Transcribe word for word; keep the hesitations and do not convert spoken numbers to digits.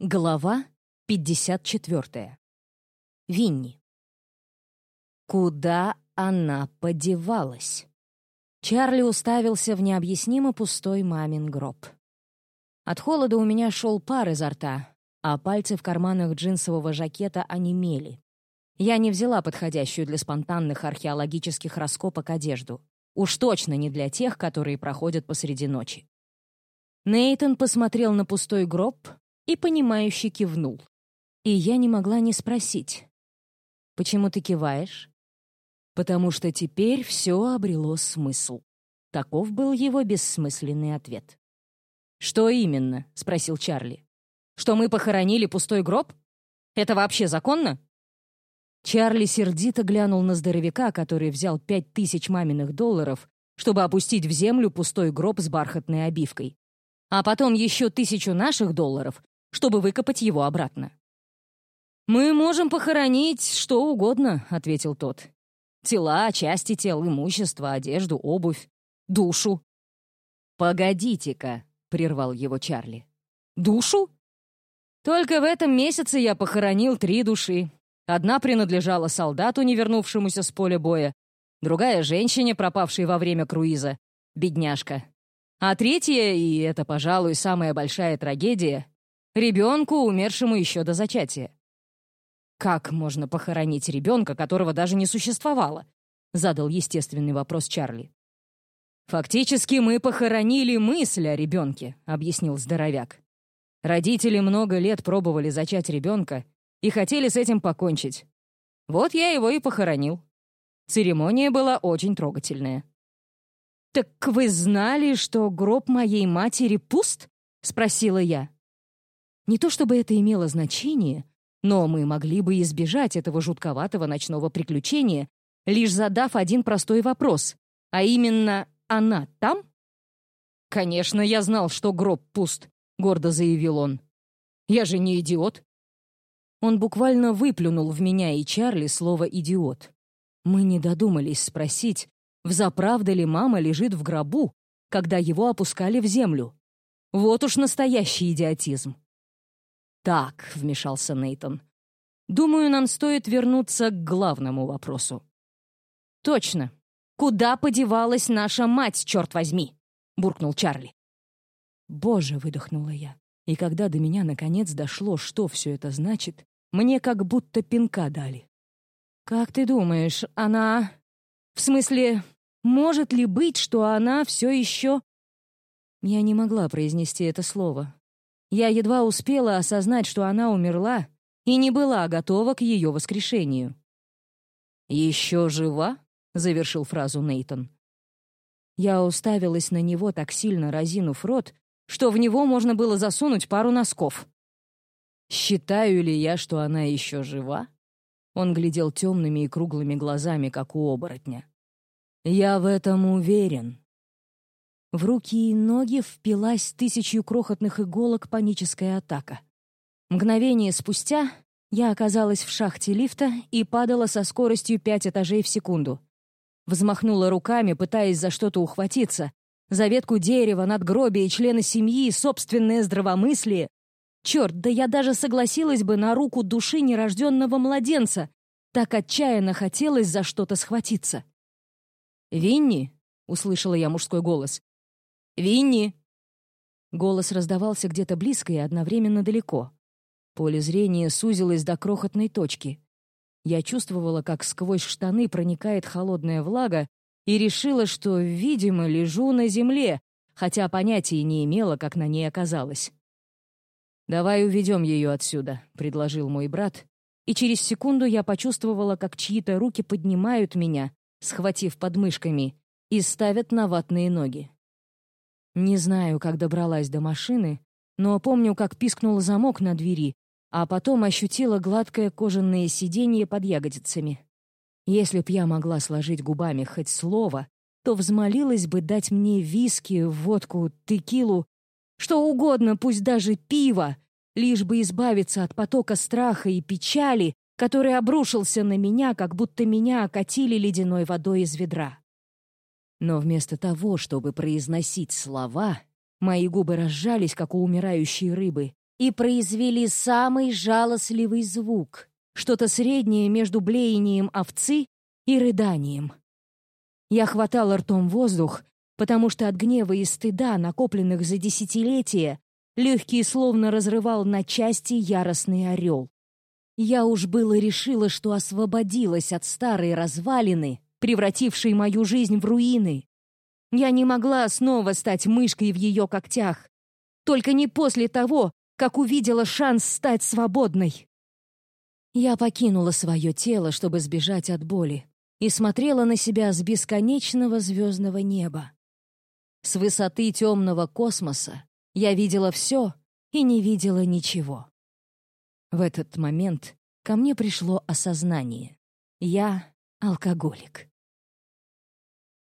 Глава пятьдесят четвёртая. Винни. Куда она подевалась? Чарли уставился в необъяснимо пустой мамин гроб. От холода у меня шел пар изо рта, а пальцы в карманах джинсового жакета онемели. Я не взяла подходящую для спонтанных археологических раскопок одежду. Уж точно не для тех, которые проходят посреди ночи. Нейтан посмотрел на пустой гроб и, понимающе кивнул. И я не могла не спросить. «Почему ты киваешь?» «Потому что теперь все обрело смысл». Таков был его бессмысленный ответ. «Что именно?» — спросил Чарли. «Что мы похоронили пустой гроб? Это вообще законно?» Чарли сердито глянул на здоровяка, который взял пять тысяч маминых долларов, чтобы опустить в землю пустой гроб с бархатной обивкой. А потом еще тысячу наших долларов, чтобы выкопать его обратно. «Мы можем похоронить что угодно», — ответил тот. «Тела, части тел, имущество, одежду, обувь, душу». «Погодите-ка», — прервал его Чарли. «Душу? Только в этом месяце я похоронил три души. Одна принадлежала солдату, не вернувшемуся с поля боя, другая — женщине, пропавшей во время круиза, бедняжка. А третья, и это, пожалуй, самая большая трагедия, ребенку, умершему еще до зачатия». «Как можно похоронить ребенка, которого даже не существовало?» — задал естественный вопрос Чарли. «Фактически мы похоронили мысль о ребенке», — объяснил здоровяк. «Родители много лет пробовали зачать ребенка и хотели с этим покончить. Вот я его и похоронил. Церемония была очень трогательная». «Так вы знали, что гроб моей матери пуст?» — спросила я. Не то чтобы это имело значение, но мы могли бы избежать этого жутковатого ночного приключения, лишь задав один простой вопрос, а именно: «Она там?» «Конечно, я знал, что гроб пуст», — гордо заявил он. «Я же не идиот». Он буквально выплюнул в меня и Чарли слово «идиот». Мы не додумались спросить, взаправду ли мама лежит в гробу, когда его опускали в землю. Вот уж настоящий идиотизм. «Так», — вмешался Нейтан, — «думаю, нам стоит вернуться к главному вопросу». «Точно. Куда подевалась наша мать, черт возьми?» — буркнул Чарли. «Боже», — выдохнула я. И когда до меня наконец дошло, что все это значит, мне как будто пинка дали. «Как ты думаешь, она... В смысле, может ли быть, что она все еще...» Я не могла произнести это слово. Я едва успела осознать, что она умерла, и не была готова к ее воскрешению. «Еще жива?» — завершил фразу Нейтан. Я уставилась на него, так сильно разинув рот, что в него можно было засунуть пару носков. «Считаю ли я, что она еще жива?» Он глядел темными и круглыми глазами, как у оборотня. «Я в этом уверен». В руки и ноги впилась тысячью крохотных иголок паническая атака. Мгновение спустя я оказалась в шахте лифта и падала со скоростью пять этажей в секунду. Взмахнула руками, пытаясь за что-то ухватиться. За ветку дерева, надгробие, члены семьи, собственное здравомыслие. Черт, да я даже согласилась бы на руку души нерожденного младенца. Так отчаянно хотелось за что-то схватиться. «Винни?» — услышала я мужской голос. «Винни!» Голос раздавался где-то близко и одновременно далеко. Поле зрения сузилось до крохотной точки. Я чувствовала, как сквозь штаны проникает холодная влага, и решила, что, видимо, лежу на земле, хотя понятия не имела, как на ней оказалась. «Давай уведем ее отсюда», — предложил мой брат, и через секунду я почувствовала, как чьи-то руки поднимают меня, схватив подмышками, и ставят на ватные ноги. Не знаю, как добралась до машины, но помню, как пискнул замок на двери, а потом ощутила гладкое кожаное сиденье под ягодицами. Если б я могла сложить губами хоть слово, то взмолилась бы дать мне виски, водку, текилу, что угодно, пусть даже пиво, лишь бы избавиться от потока страха и печали, который обрушился на меня, как будто меня окатили ледяной водой из ведра. Но вместо того, чтобы произносить слова, мои губы разжались, как у умирающей рыбы, и произвели самый жалостливый звук, что-то среднее между блеянием овцы и рыданием. Я хватала ртом воздух, потому что от гнева и стыда, накопленных за десятилетия, легкие словно разрывал на части яростный орел. Я уж было решила, что освободилась от старой развалины, превратившей мою жизнь в руины. Я не могла снова стать мышкой в ее когтях, только не после того, как увидела шанс стать свободной. Я покинула свое тело, чтобы сбежать от боли, и смотрела на себя с бесконечного звездного неба. С высоты темного космоса я видела все и не видела ничего. В этот момент ко мне пришло осознание. Я алкоголик.